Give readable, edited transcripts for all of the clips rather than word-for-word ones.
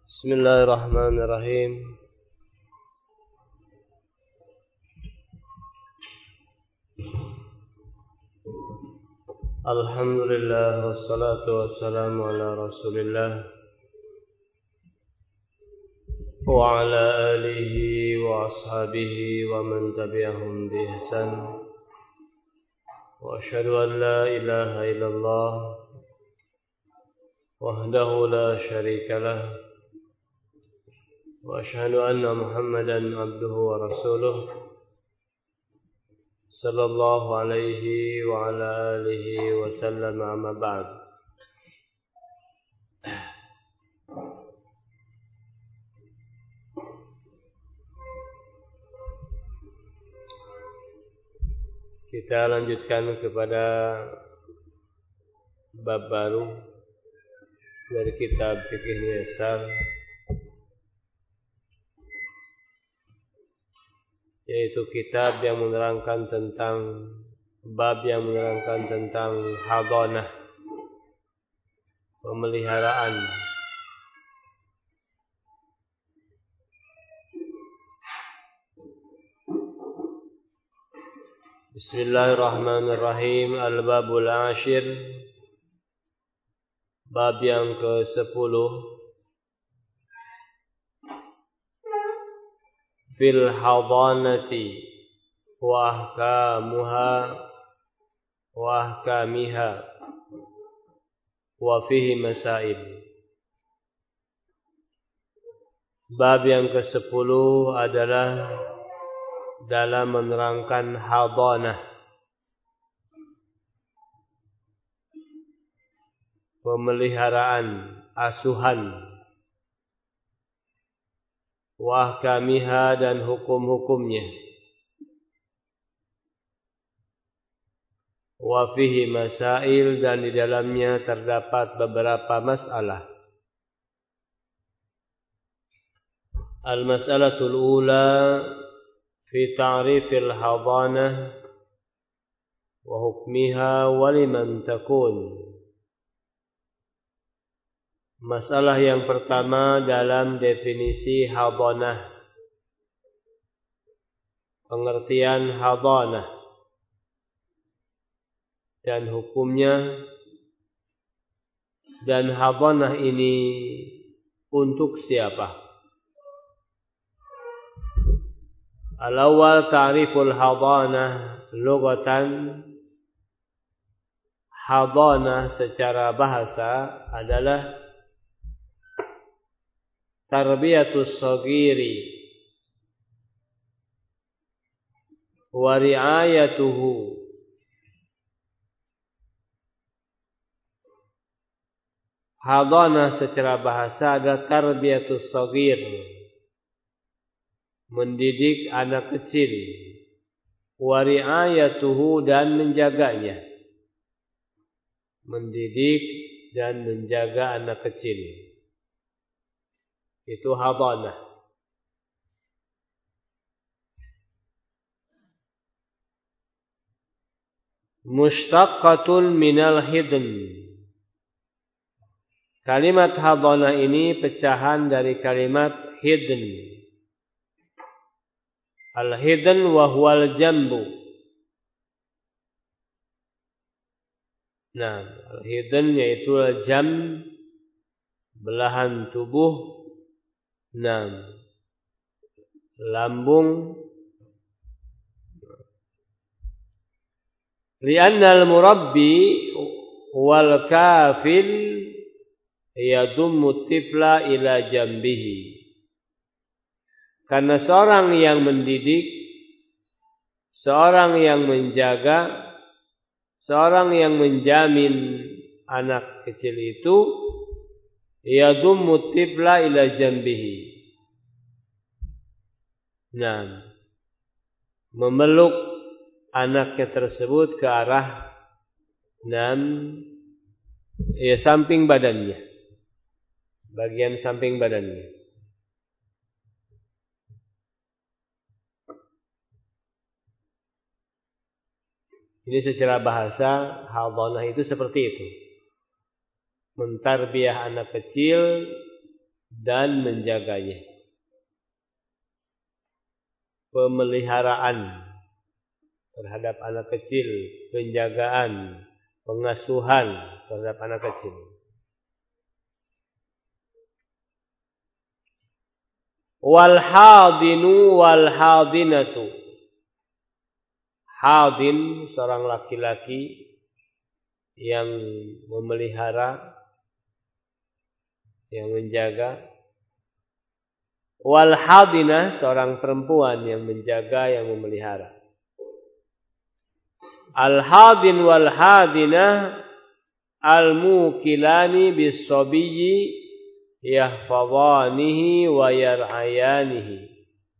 Bismillahirrahmanirrahim. Alhamdulillah wassalatu wassalamu ala Rasulillah wa ala alihi wa ashabihi wa man tabi'ahum bi ihsan. Wa asyhadu an la ilaha illallah wahdahu la syarika lah. Wa asyhadu anna Muhammadan abduhu wa rasuluh sallallahu alaihi wa ala alihi wa sallam, amma ba'd. Kita lanjutkan kepada bab baru dari kitab Fiqh Muyassar, yaitu kitab yang menerangkan tentang bab yang menerangkan tentang hadanah, pemeliharaan. Bismillahirrahmanirrahim. Al-babul ashir, bab yang ke-10. Fil hadanati wa ahkamuha wa ahkamiha wa fihi masail. Bab yang ke-10 adalah dalam menerangkan hadanah, pemeliharaan, asuhan, wa ahkamiha, dan hukum-hukumnya, wa fihi masail, dan di dalamnya terdapat beberapa masalah. Al-mas'alatul ula fi ta'rifil hadanah wa hukmiha wa liman takun. Masalah yang pertama dalam definisi hadanah, pengertian hadanah dan hukumnya, dan hadanah ini untuk siapa. Al-awwal ta'riful hadanah lughatan. Hadanah secara bahasa adalah tarbiyatus saghiri wa ri'ayatuhu hadanah secara bahasa adalah tarbiyatus saghir, mendidik anak kecil, wa ri'ayatuhu, dan menjaganya, mendidik dan menjaga anak kecil, itu hadanah. Mushtaqqatun minal hidn. Kalimat hadanah ini pecahan dari kalimat hidn. Al-hidn wa huwal jambu. Nah, al-hidn yaitu al-jam, belahan tubuh. Nah, lambung. Li'anna al-murabbi wal kafil yadummu tifla ila jambihi. Karena seorang yang mendidik, seorang yang menjaga, seorang yang menjamin anak kecil itu, yadummu tifla ila jambihi. Nah, memeluk anaknya tersebut ke arah samping badannya, bagian samping badannya. Ini secara bahasa hadanah itu seperti itu. Mentarbiyah anak kecil dan menjaganya. Pemeliharaan terhadap anak kecil, penjagaan, pengasuhan terhadap anak kecil. Wal hadinu wal hadinatu. Hadin seorang laki-laki yang memelihara, yang menjaga. Wal hadinah seorang perempuan yang menjaga, yang memelihara. Al hadin wal hadinah al mukilani bis sabiyyi yahfadhanihi wa yar'ayanihi.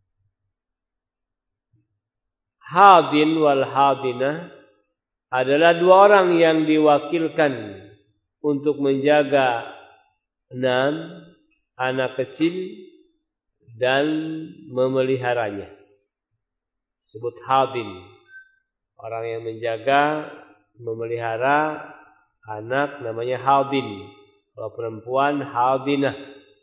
Hadin wal hadinah adalah dua orang yang diwakilkan untuk menjaga anak kecil dan memeliharanya. Sebut hadin, orang yang menjaga, memelihara anak namanya hadin. Kalau perempuan hadinah.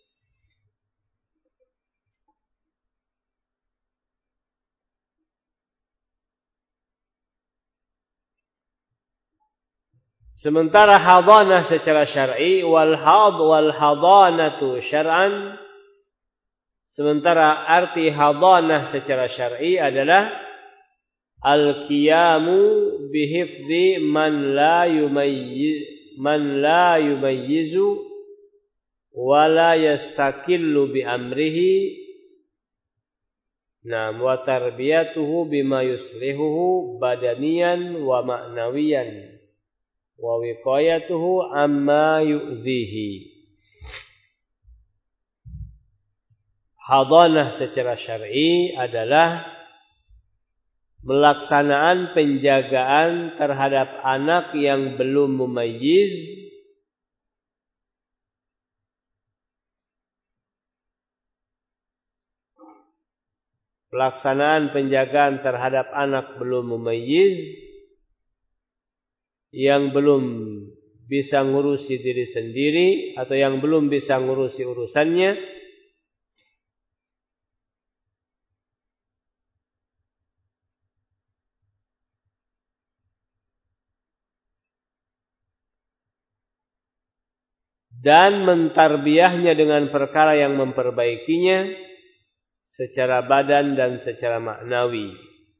Sementara hadanah secara syar'i wal hadanatu syar'an, sementara arti hadanah secara syar'i adalah al-qiyamu bihifdzi man la yumayyizu wa la yastakillu bi amrihi, wa tarbiyatuhu bima yuslihuhu badaniyan wa ma'nawiyan wa wiqayatuhu amma yu'dhihi. Hadanah secara syar'i adalah melaksanaan penjagaan terhadap anak yang belum mumayyiz, pelaksanaan penjagaan terhadap anak belum mumayyiz yang belum bisa ngurusi diri sendiri atau yang belum bisa ngurusi urusannya, dan mentarbiyahnya dengan perkara yang memperbaikinya secara badan dan secara maknawi,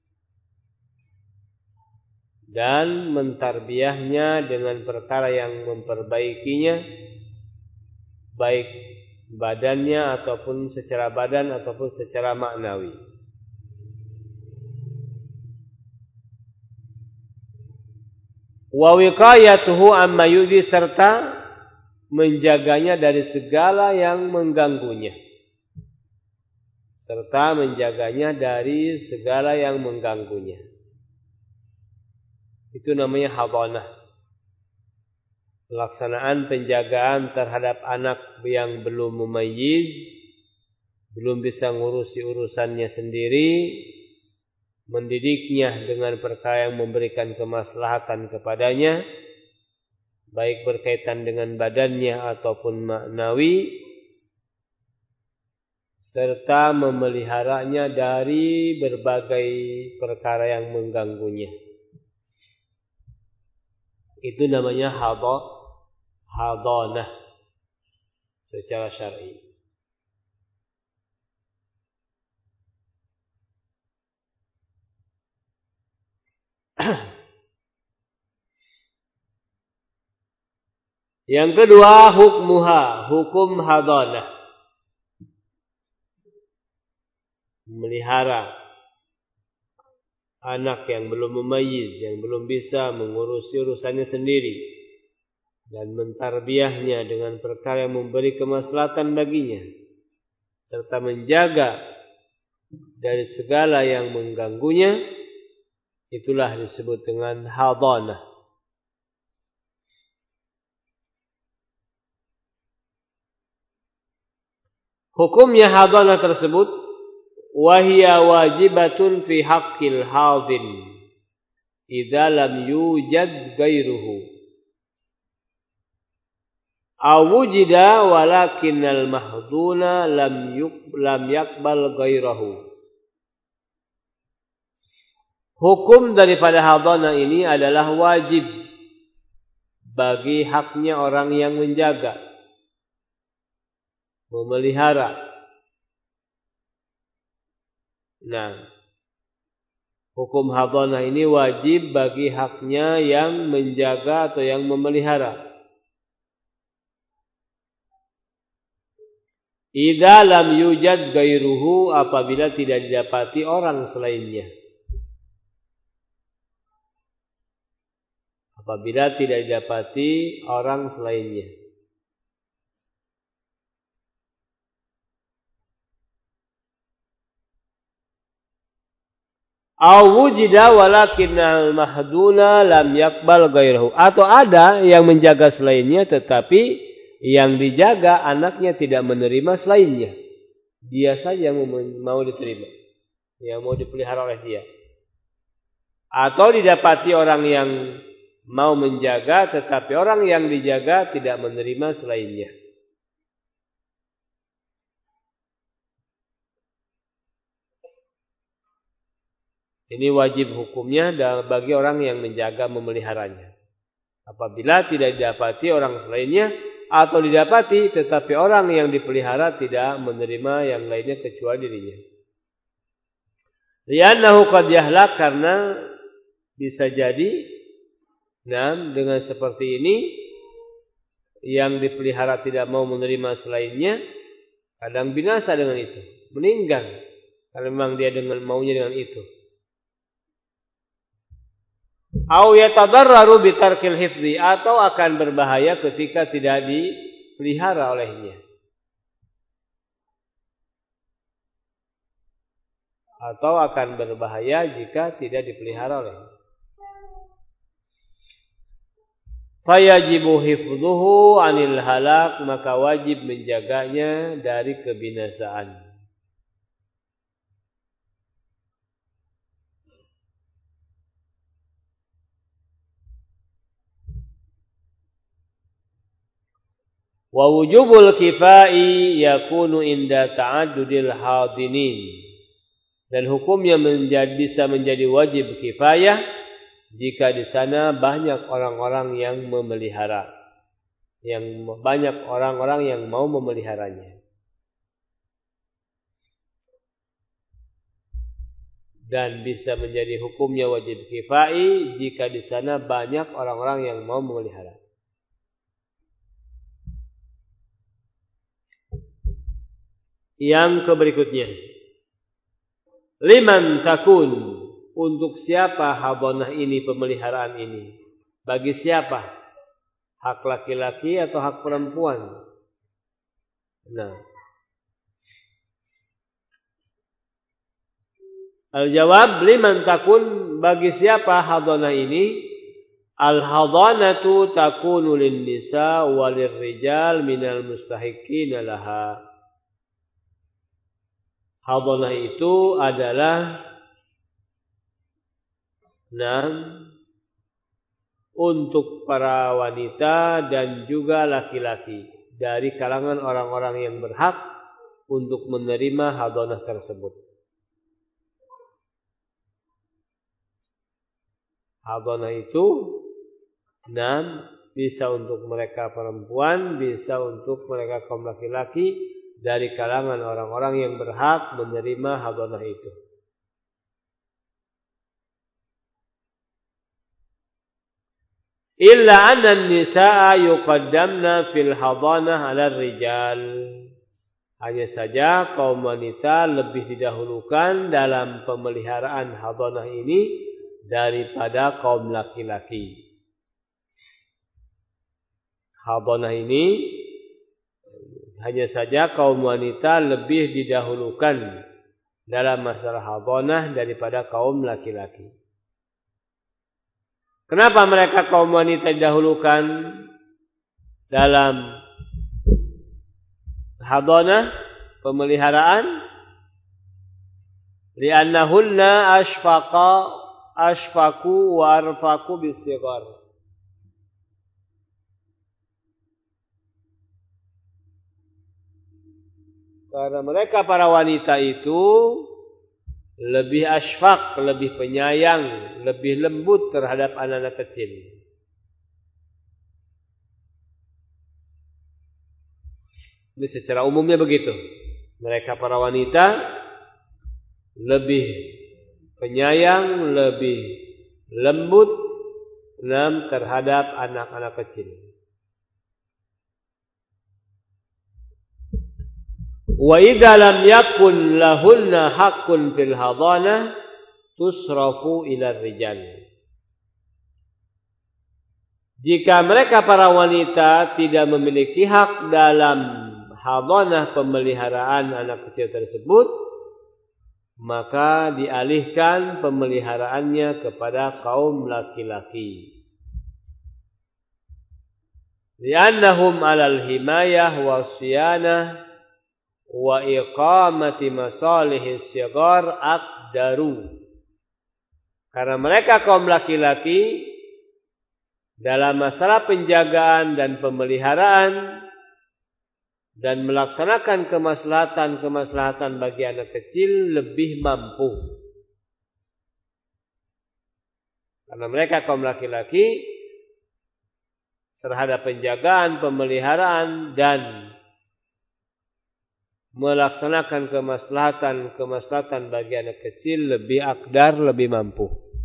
dan mentarbiyahnya dengan perkara yang memperbaikinya baik badannya ataupun secara badan ataupun secara maknawi. Wa wiqayatuhu amma yu'dhi, serta menjaganya dari segala yang mengganggunya. Serta menjaganya dari segala yang mengganggunya. Itu namanya hadanah. Pelaksanaan penjagaan terhadap anak yang belum mumayyiz, belum bisa ngurusi urusannya sendiri, mendidiknya dengan perkara yang memberikan kemaslahatan kepadanya, baik berkaitan dengan badannya ataupun maknawi, serta memeliharanya dari berbagai perkara yang mengganggunya. Itu namanya hadanah secara syar'i. Yang kedua, hukmuha, hukum hadanah. Memelihara anak yang belum mumayyiz, yang belum bisa mengurusi urusannya sendiri, dan mentarbiyahnya dengan perkara yang memberi kemaslahatan baginya, serta menjaga dari segala yang mengganggunya, itulah disebut dengan hadanah. Hukumnya hadanah tersebut, wahia wajibatun fi haqqil hadin idza lam yujad ghairuhu. awujida walakinnal mahduna lam yakbal ghairahu. Hukum daripada hadanah ini adalah wajib bagi haknya orang yang menjaga, memelihara. Nah, hukum hadanah ini wajib bagi haknya yang menjaga atau yang memelihara. Idza lam yujad ghairuhu, apabila tidak didapati orang selainnya. Apabila tidak didapati orang selainnya. Aw wujida walakinnal mahduna lam yakbal ghairahu. Atau ada yang menjaga selainnya tetapi yang dijaga anaknya tidak menerima selainnya. Dia saja yang mau diterima, yang mau dipelihara oleh dia. Atau didapati orang yang mau menjaga tetapi orang yang dijaga tidak menerima selainnya. Ini wajib hukumnya bagi orang yang menjaga memeliharanya. Apabila tidak didapati orang selainnya atau didapati tetapi orang yang dipelihara tidak menerima yang lainnya kecuali dirinya. Li'annahu qad yahlak, karena bisa jadi dengan seperti ini yang dipelihara tidak mau menerima selainnya, kadang binasa dengan itu, meninggal kalau memang dia maunya dengan itu. Au yatadarraru bitarkil hifdzi, atau akan berbahaya ketika tidak dipelihara olehnya. Atau akan berbahaya jika tidak dipelihara olehnya. Fayajibu hifdzuhu anil halak, maka wajib menjaganya dari kebinasaan. Wa wujubul kifai yakunu inda ta'addudil hadinin. Dan hukumnya bisa menjadi wajib kifayah jika di sana banyak orang-orang yang memelihara, yang banyak orang-orang yang mau memeliharanya. Dan bisa menjadi hukumnya wajib kifai jika di sana banyak orang-orang yang mau memelihara. Yang berikutnya, liman takun, untuk siapa hadanah ini, pemeliharaan ini? Bagi siapa? Hak laki-laki atau hak perempuan? Nah, al-jawab liman takun, bagi siapa hadanah ini? Al-hadanatu takunu lin-nisa walir-rijal minal mustahiqina laha. Hadanah itu adalah untuk para wanita dan juga laki-laki dari kalangan orang-orang yang berhak untuk menerima hadanah tersebut. Hadanah itu bisa untuk mereka perempuan, bisa untuk mereka kaum laki-laki dari kalangan orang-orang yang berhak menerima hadanah itu. Illa anna an-nisaa yuqaddamna fil hadanah 'ala ar-rijal. Hanya saja kaum wanita lebih didahulukan dalam pemeliharaan hadanah ini daripada kaum laki-laki. Hadanah ini hanya saja kaum wanita lebih didahulukan dalam masalah hadanah daripada kaum laki-laki. Kenapa mereka kaum wanita didahulukan dalam hadanah, pemeliharaan? Li'annahunna ashfaqu wa arfaqu bis-sighar. Karena mereka para wanita itu lebih asfaq, lebih penyayang, lebih lembut terhadap anak-anak kecil. Ini secara umumnya begitu. Mereka para wanita lebih penyayang, lebih lembut terhadap anak-anak kecil. Wa idza lam yakun lahunna haqqun fil hadanah tusrafu ila rijal. Jika mereka para wanita tidak memiliki hak dalam hadanah pemeliharaan anak kecil tersebut, maka dialihkan pemeliharaannya kepada kaum laki-laki. Li'annahum 'alal himayah was-siyanah wa iqamati masalihis sigar aqdaru. Karena mereka kaum laki-laki dalam masalah penjagaan dan pemeliharaan dan melaksanakan kemaslahatan bagi anak kecil lebih mampu. Karena mereka kaum laki-laki terhadap penjagaan, pemeliharaan dan melaksanakan kemaslahatan bagi anak kecil lebih akdar, lebih mampu.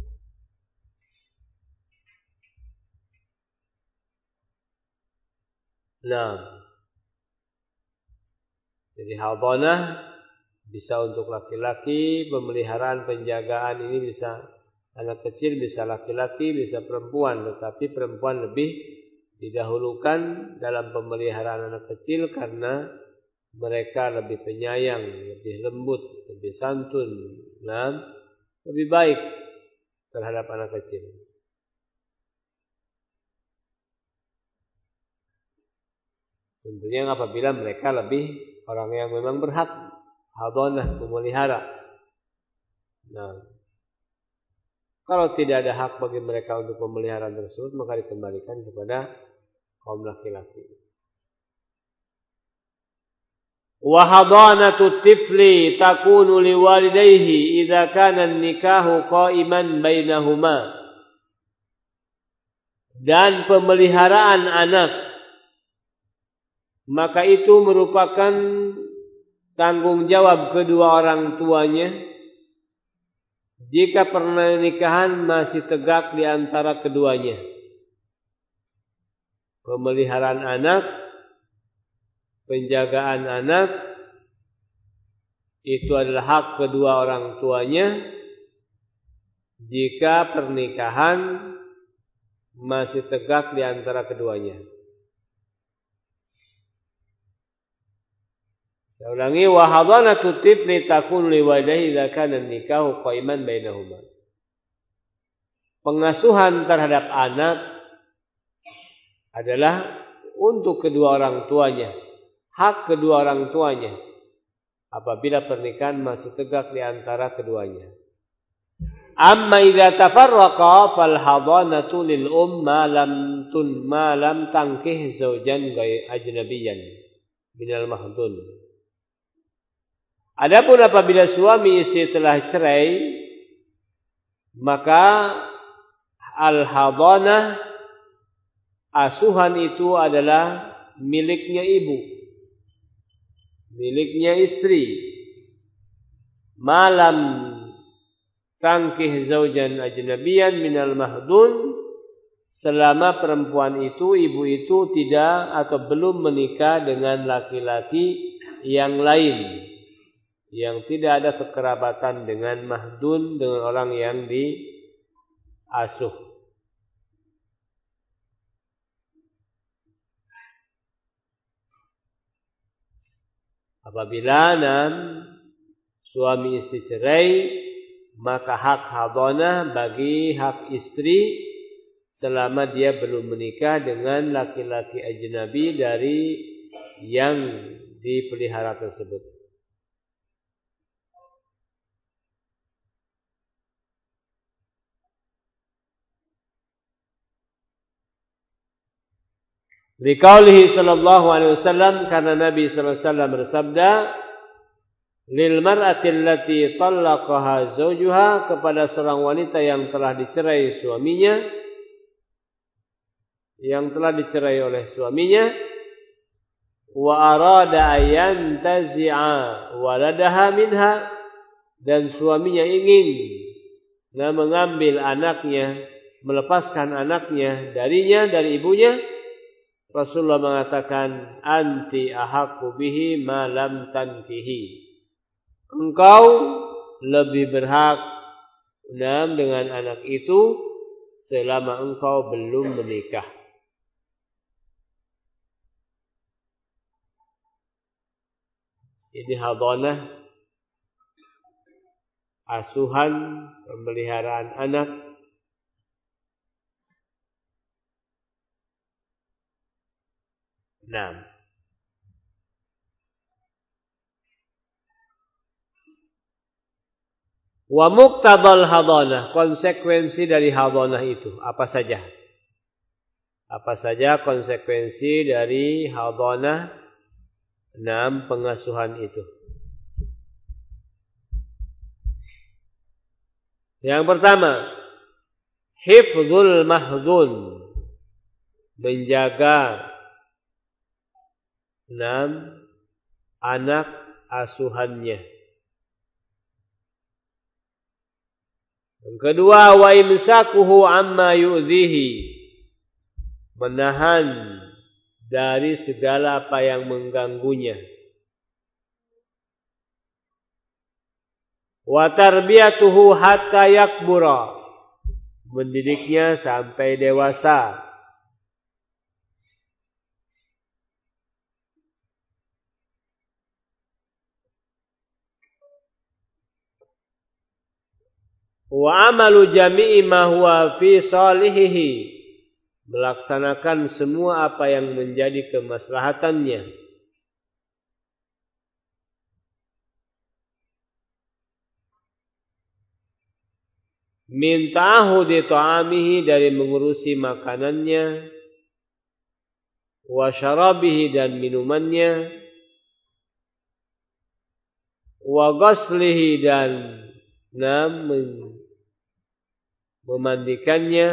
Nah, jadi hadanah bisa untuk laki-laki, pemeliharaan penjagaan ini bisa anak kecil, bisa laki-laki, bisa perempuan, tetapi perempuan lebih didahulukan dalam pemeliharaan anak kecil karena mereka lebih penyayang, lebih lembut, lebih santun, dan lebih baik terhadap anak kecil. Tentunya apabila mereka lebih orang yang memang berhak hadanah, memelihara. Nah, kalau tidak ada hak bagi mereka untuk pemeliharaan tersebut, maka dikembalikan kepada kaum laki-laki. Wa hadanatu tifli takunu liwalidayhi idza kana an-nikahu qa'iman bainahuma. Dan pemeliharaan anak, maka itu merupakan tanggung jawab kedua orang tuanya jika pernikahan masih tegak di antara keduanya. Pemeliharaan anak, penjagaan anak itu adalah hak kedua orang tuanya jika pernikahan masih tegak di antara keduanya. Saya ulangi, wa hadanatu tifli takunu liwalidayhi idza kana an-nikahu qa'iman bainahuma. Pengasuhan terhadap anak adalah untuk kedua orang tuanya, hak kedua orang tuanya apabila pernikahan masih tegak di antara keduanya. Amma idza tafarraqa fal hadanatu lil ma lam tankih zaujan ajnabiyyan minal mahdun. Adapun apabila suami istri telah cerai, maka al hadanah, asuhan itu adalah miliknya ibu, miliknya istri. Malam tangkih zaujan ajnabiyan minal mahdun, selama perempuan itu, ibu itu tidak atau belum menikah dengan laki-laki yang lain, yang tidak ada kekerabatan dengan mahdun, dengan orang yang diasuh. Apabila suami istri cerai, maka hak hadanah bagi hak istri selama dia belum menikah dengan laki-laki ajnabi dari yang dipelihara tersebut. Liqaulihi sallallahu alaihi wasallam, karena Nabi sallallahu alaihi wasallam bersabda, lil mar'ati allati talaqaha zawjuha, kepada seorang wanita yang telah dicerai suaminya, oleh suaminya, wa arada ayan tazi'a waladaha minha, dan suaminya ingin mengambil anaknya, melepaskan anaknya darinya, dari ibunya, Rasulullah mengatakan, anti ahaqqu bihi ma lam tankihi, engkau lebih berhak dengan anak itu selama engkau belum menikah. Ini hadanah, asuhan, pemeliharaan anak. Nah, wa muqtadal hadanah, konsekuensi dari hadanah itu apa saja? Apa saja konsekuensi dari hadanah, pengasuhan itu? Yang pertama, hifdzul mahdhun, menjaga anak asuhannya. Yang kedua, wa imsakuhu amma yu'dhihi, menahan dari segala apa yang mengganggunya. Wa tarbiyatuhu hatta yakbura, mendidiknya sampai dewasa. Wa amalu jami'i ma huwa fi salihihi, melaksanakan semua apa yang menjadi kemaslahatannya. Min ta'ahudi ta'amihi, dari mengurusi makanannya, wa syarabihi, dan minumannya, wa ghaslihi, dan memandikannya,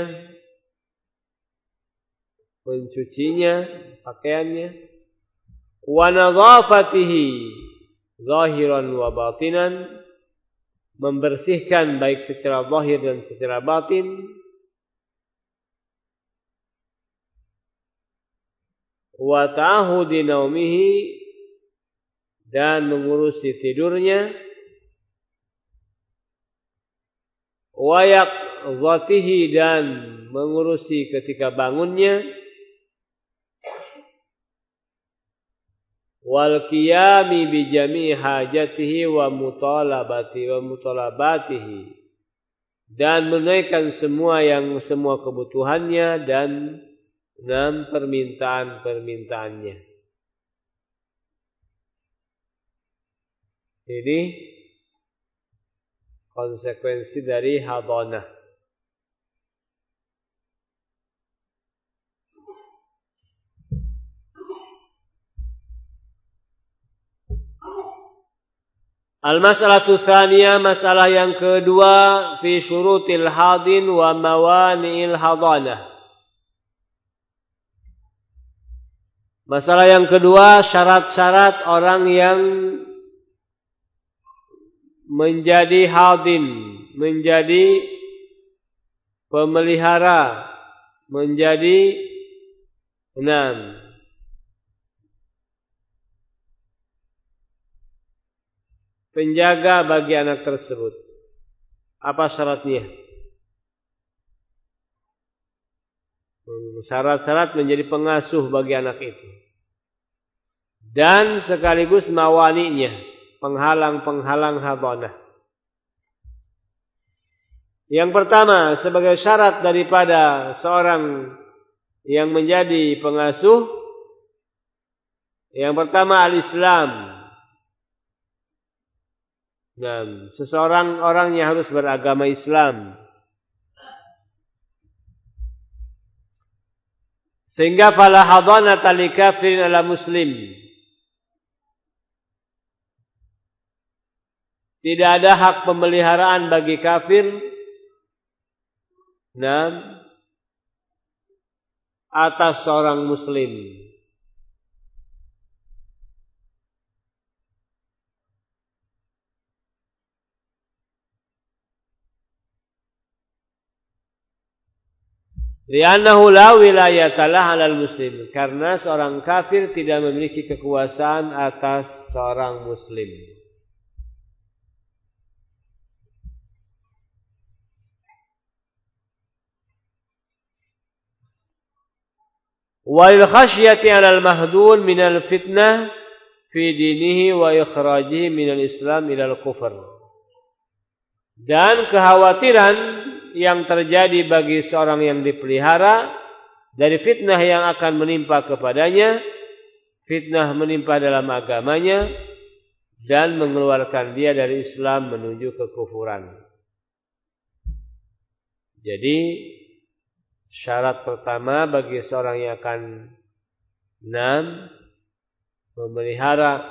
mencucinya, pakaiannya, wa nadhafatihi zahiran wa batinan, membersihkan baik secara zahir dan secara batin, wa ta'ahudi naumihi, dan mengurusi tidurnya, wa yaqzatihi, dan mengurusi ketika bangunnya, wal qiyami bi jami'i hajatihi wa mutalabatihi, dan menunaikan semua kebutuhannya dan permintaan-permintaannya. Ini konsekuensi dari hadanah. Al-mas'alatu tsaniyah, masalah yang kedua, fi syurutil hadin wa mawani'il hadanah. Masalah yang kedua, syarat-syarat orang yang menjadi hadin, menjadi pemelihara, menjadi penjaga bagi anak tersebut. Apa syaratnya? Syarat-syarat menjadi pengasuh bagi anak itu. Dan sekaligus mawani'nya, penghalang-penghalang hadanah. Yang pertama, sebagai syarat daripada seorang yang menjadi pengasuh, yang pertama al-Islam. Dan seseorang orangnya harus beragama Islam. Sehingga fala hadanata li kafirin ala muslim. Tidak ada hak pemeliharaan bagi kafir atas seorang muslim. Li'annahu la wilayatalah 'alal muslim, karena seorang kafir tidak memiliki kekuasaan atas seorang muslim. Wal khasyati 'alal mahdun minal fitnah fi dinihi wa ikhrajihi minal islam ilal kufr. Dan kekhawatiran yang terjadi bagi seorang yang dipelihara dari fitnah yang akan menimpa kepadanya, fitnah menimpa dalam agamanya dan mengeluarkan dia dari Islam menuju kekufuran. Jadi syarat pertama bagi seorang yang akan memelihara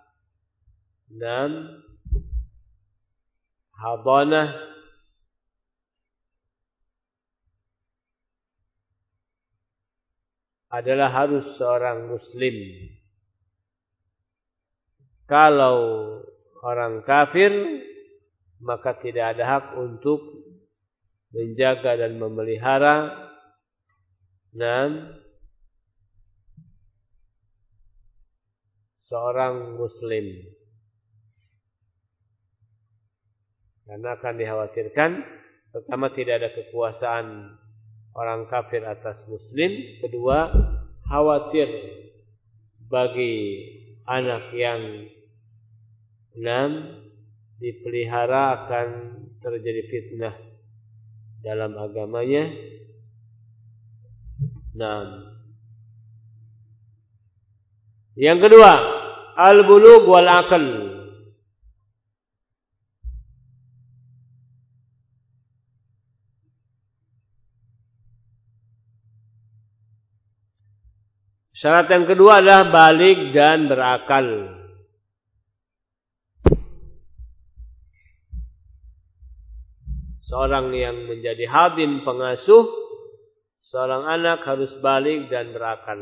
hadanah adalah harus seorang muslim. Kalau orang kafir, maka tidak ada hak untuk menjaga dan memelihara seorang muslim. Karena akan dikhawatirkan, pertama tidak ada kekuasaan orang kafir atas muslim, kedua khawatir bagi anak yang dipelihara akan terjadi fitnah dalam agamanya. Yang kedua, al-bulugh wal aql. Syarat yang kedua adalah baligh dan berakal. Seorang yang menjadi hadim pengasuh seorang anak harus baligh dan berakal.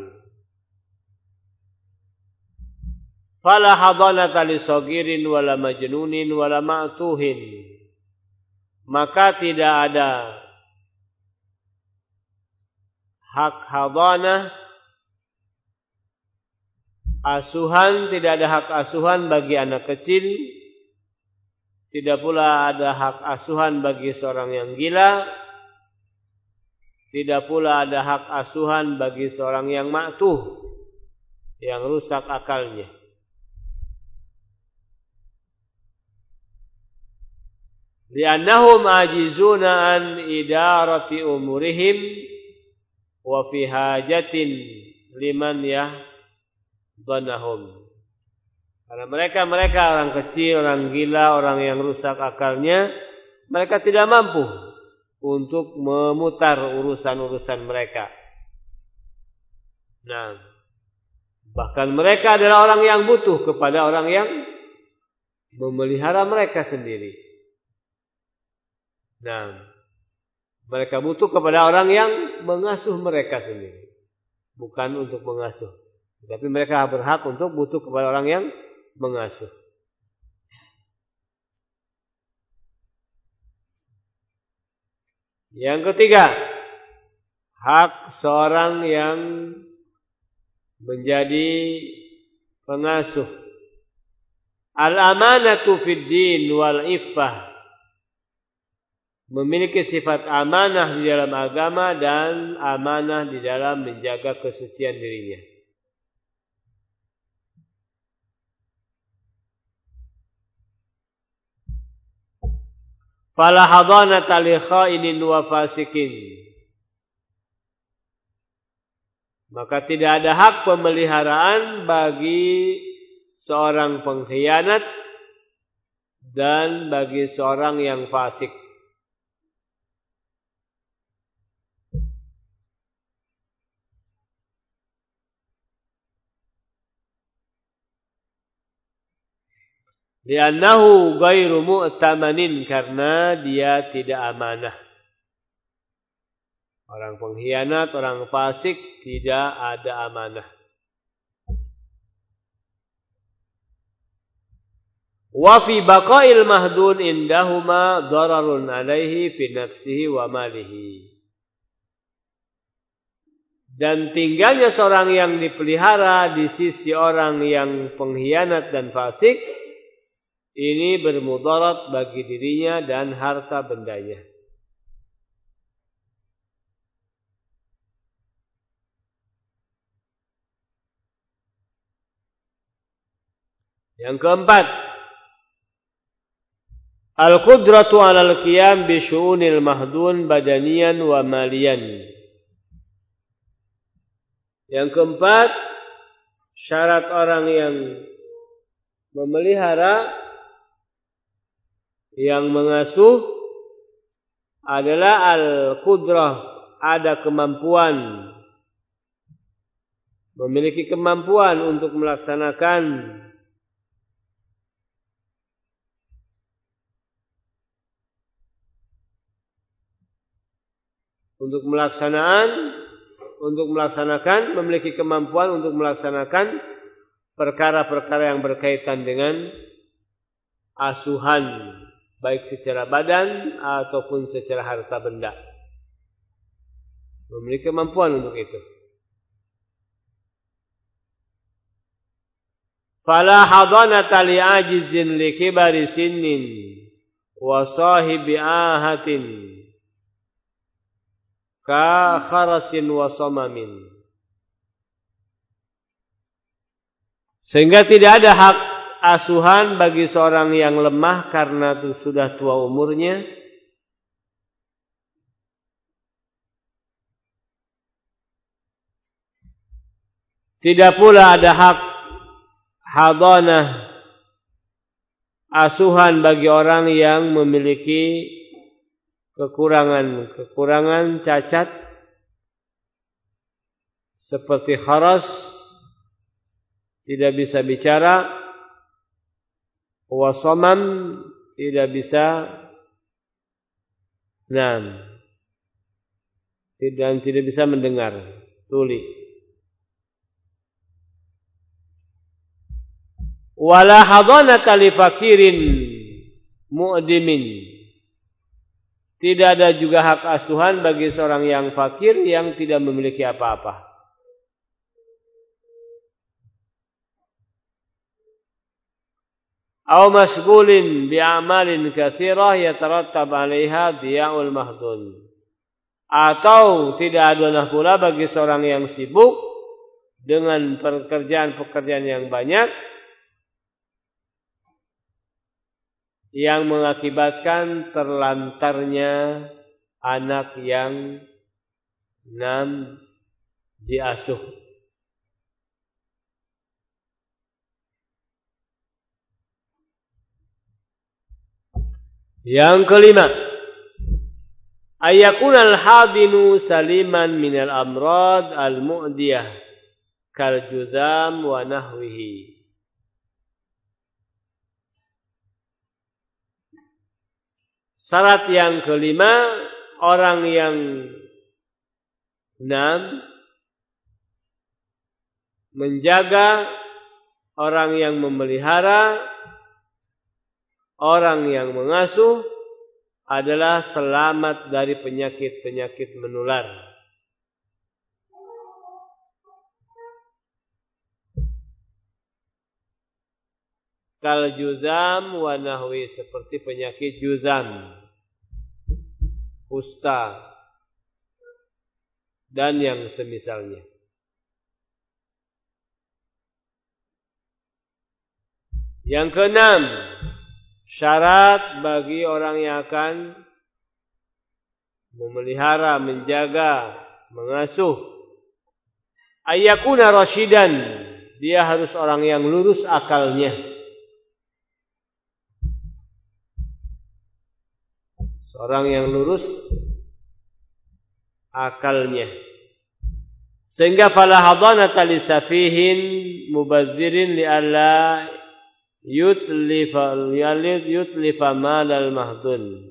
Fala hadanata li sagirin wala majnunin wala ma'tuhin. Maka tidak ada hak hadanah, asuhan, tidak ada hak asuhan bagi anak kecil. Tidak pula ada hak asuhan bagi seorang yang gila. Tidak pula ada hak asuhan bagi seorang yang ma'tuh, yang rusak akalnya. Li'annahum ajizuna an idarati umurihim wa fi hajatin liman yahdhanahum. Karena mereka orang kecil, orang gila, orang yang rusak akalnya, mereka tidak mampu untuk memutar urusan-urusan mereka. Bahkan mereka adalah orang yang butuh kepada orang yang memelihara mereka sendiri. Mereka butuh kepada orang yang mengasuh mereka sendiri, bukan untuk mengasuh. Tapi mereka berhak untuk butuh kepada orang yang mengasuh. Yang ketiga, hak seorang yang menjadi pengasuh. Al-amanatu fid din wal iffah. Memiliki sifat amanah di dalam agama dan amanah di dalam menjaga kesucian dirinya. Fala hadanata li khainin wa fasikin. Maka tidak ada hak pemeliharaan bagi seorang pengkhianat dan bagi seorang yang fasik. Li'annahu ghairu mu'tamanin, karena dia tidak amanah. Orang pengkhianat, orang fasik tidak ada amanah. Wa fi baqa'il mahdun indahuma dararun alaihi fi nafsihi wa malihi. Dan tinggalnya seorang yang dipelihara di sisi orang yang pengkhianat dan fasik, ini bermudarat bagi dirinya dan harta bendanya. Yang keempat, al-qudratu 'alal qiyam bi syu'unil mahdun badaniyan wa maliyan. Yang keempat, syarat orang yang memelihara, yang mengasuh adalah al-qudrah, ada kemampuan, memiliki kemampuan untuk melaksanakan memiliki kemampuan untuk melaksanakan perkara-perkara yang berkaitan dengan asuhan, baik secara badan ataupun secara harta benda. Memiliki kemampuan untuk itu. Fala hadanata li'ajizin likibari sinnin wa sahibi ahatin ka kharasin wa samamin. Sehingga tidak ada hak asuhan bagi seorang yang lemah karena sudah tua umurnya, tidak pula ada hak hadanah, asuhan bagi orang yang memiliki kekurangan cacat seperti kharas, tidak bisa bicara, wasamam, tidak bisa dan tidak bisa mendengar, tuli. Wala hadanata li fakirin mu'dimin. Tidak ada juga hak asuhan bagi seorang yang fakir yang tidak memiliki apa-apa. Aw masghulin bi'amalin katsirah yatarattab 'alaiha diya'ul mahdun. Atau tidak ada pula bagi seorang yang sibuk dengan pekerjaan-pekerjaan yang banyak yang mengakibatkan terlantarnya anak yang diasuh. Yang kelima, ayakuna al-hadinu saliman minal amrad al-mu'diyah kal judam wa nahwihi. Syarat yang kelima, orang yang menjaga, orang yang memelihara, orang yang mengasuh adalah selamat dari penyakit-penyakit menular. Kal juzam wa nahwi, seperti penyakit juzam, kusta, dan yang semisalnya. Yang keenam, syarat bagi orang yang akan memelihara, menjaga, mengasuh, ayyakuna rasyidan, dia harus orang yang lurus akalnya. Seorang yang lurus akalnya. Sehingga fala hadanata li safihin mubazzirin li alla yutlifa malal mahdun.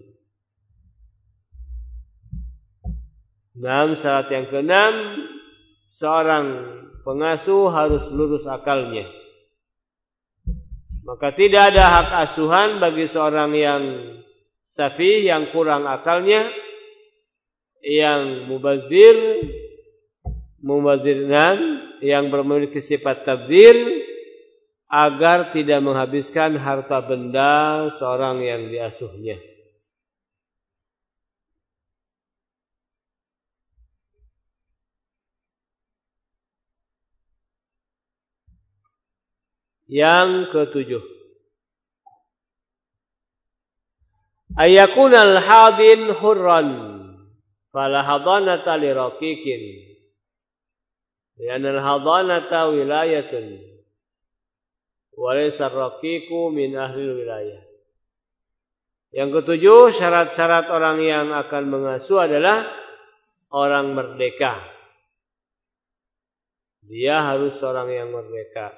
6. Syarat yang ke-6, seorang pengasuh harus lurus akalnya. Maka tidak ada hak asuhan bagi seorang yang safih, yang kurang akalnya, yang mubazirnan, yang memiliki sifat tabzir, agar tidak menghabiskan harta benda seorang yang diasuhnya. Yang ke-7, ayakunal hadin hurran fala hadanata li raqiqin li'anna al-hadanata wilayatun wa laysa ar-raqiqu min ahli wilayah. Yang ke-7, syarat-syarat orang yang akan mengasuh adalah orang merdeka. Dia harus orang yang merdeka,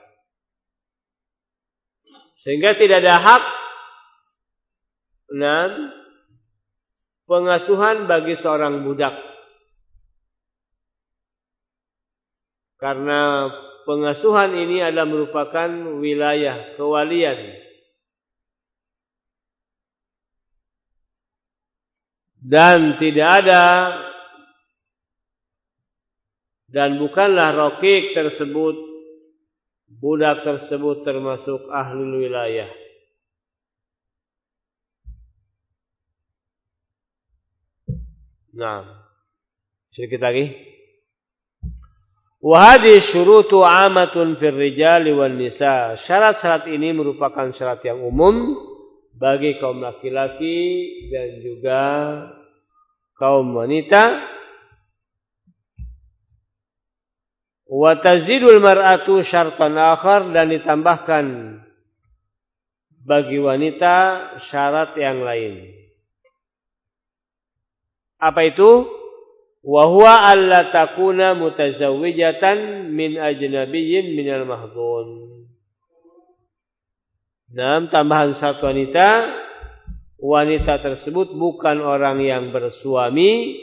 sehingga tidak ada hak pengasuhan bagi seorang budak. Karena pengasuhan ini adalah merupakan wilayah kewalian. Dan tidak ada, dan bukanlah raqiq tersebut, budak tersebut termasuk ahlul wilayah. Nah, sedikit lagi. Wa hadhihi syurutu 'amatun fir rijali wan nisa. Syarat-syarat ini merupakan syarat yang umum bagi kaum laki-laki dan juga kaum wanita. Wa tazidul mar'atu syartan akhar, dan ditambahkan bagi wanita syarat yang lain. Apa itu? Wa huwa alla takuna mutazawwijatan min ajnabiyyin minal mahdhun. Tambahan satu wanita tersebut bukan orang yang bersuami.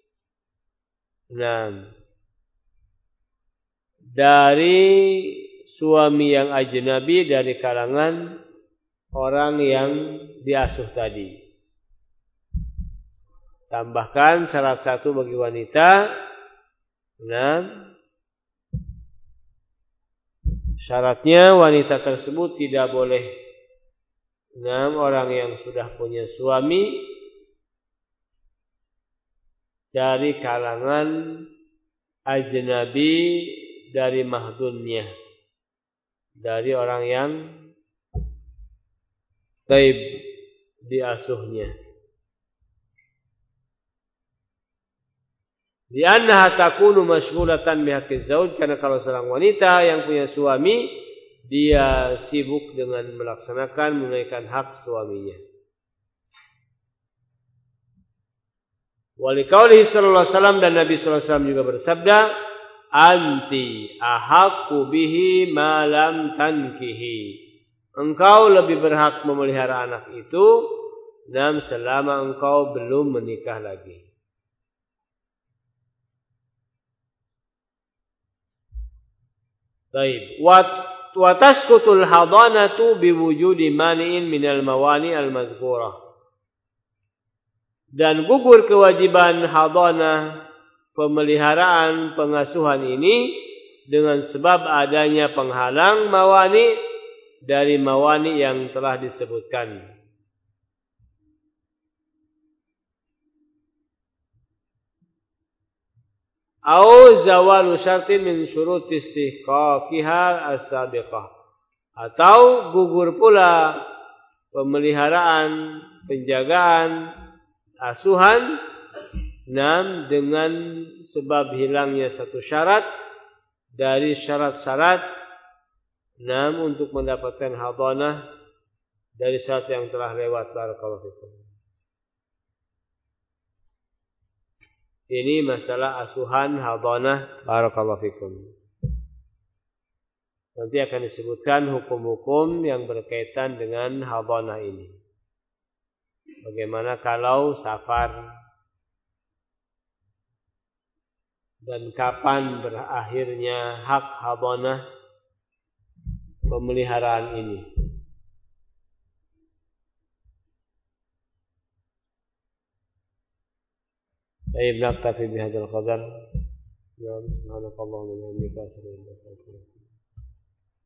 Dari suami yang ajnabi, dari kalangan orang yang diasuh tadi. Tambahkan syarat satu bagi wanita. Syaratnya wanita tersebut tidak boleh orang yang sudah punya suami dari kalangan ajnabi, dari mahdunnya, dari orang yang taib diasuhnya. Li'annaha takunu mashghulatan bihaqqiz zauj, karena kalau seorang wanita yang punya suami, dia sibuk dengan menunaikan hak suaminya. Waliqaulihi sallallahu alaihi wasallam, dan Nabi sallallahu alaihi wasallam juga bersabda, anti ahaqqu bihi ma lam tankihi. Engkau lebih berhak memelihara anak itu selama engkau belum menikah lagi. Baik, wa tasqutul hadanatu biwujudi mani'in minal mawani al-mazkurah. Dan gugur kewajiban hadanah, pemeliharaan, pengasuhan ini dengan sebab adanya penghalang mawani dari mawani yang telah disebutkan. Au zawalu syartin min syurut istihqaqiha as-sabiqah. Atau gugur pula pemeliharaan, penjagaan, asuhan dengan sebab hilangnya satu syarat dari syarat-syarat untuk mendapatkan hadanah dari syarat yang telah lewat. Barakallahu fikum. Ini masalah asuhan hadanah. Barakallahu fikum. Nanti akan disebutkan hukum-hukum yang berkaitan dengan hadanah ini. Bagaimana kalau safar dan kapan berakhirnya hak hadanah pemeliharaan ini. Baik, naktafi bihadzal qadar. Ya subhanakallahumma wa bihamdika asyhadu an la ilaha illa anta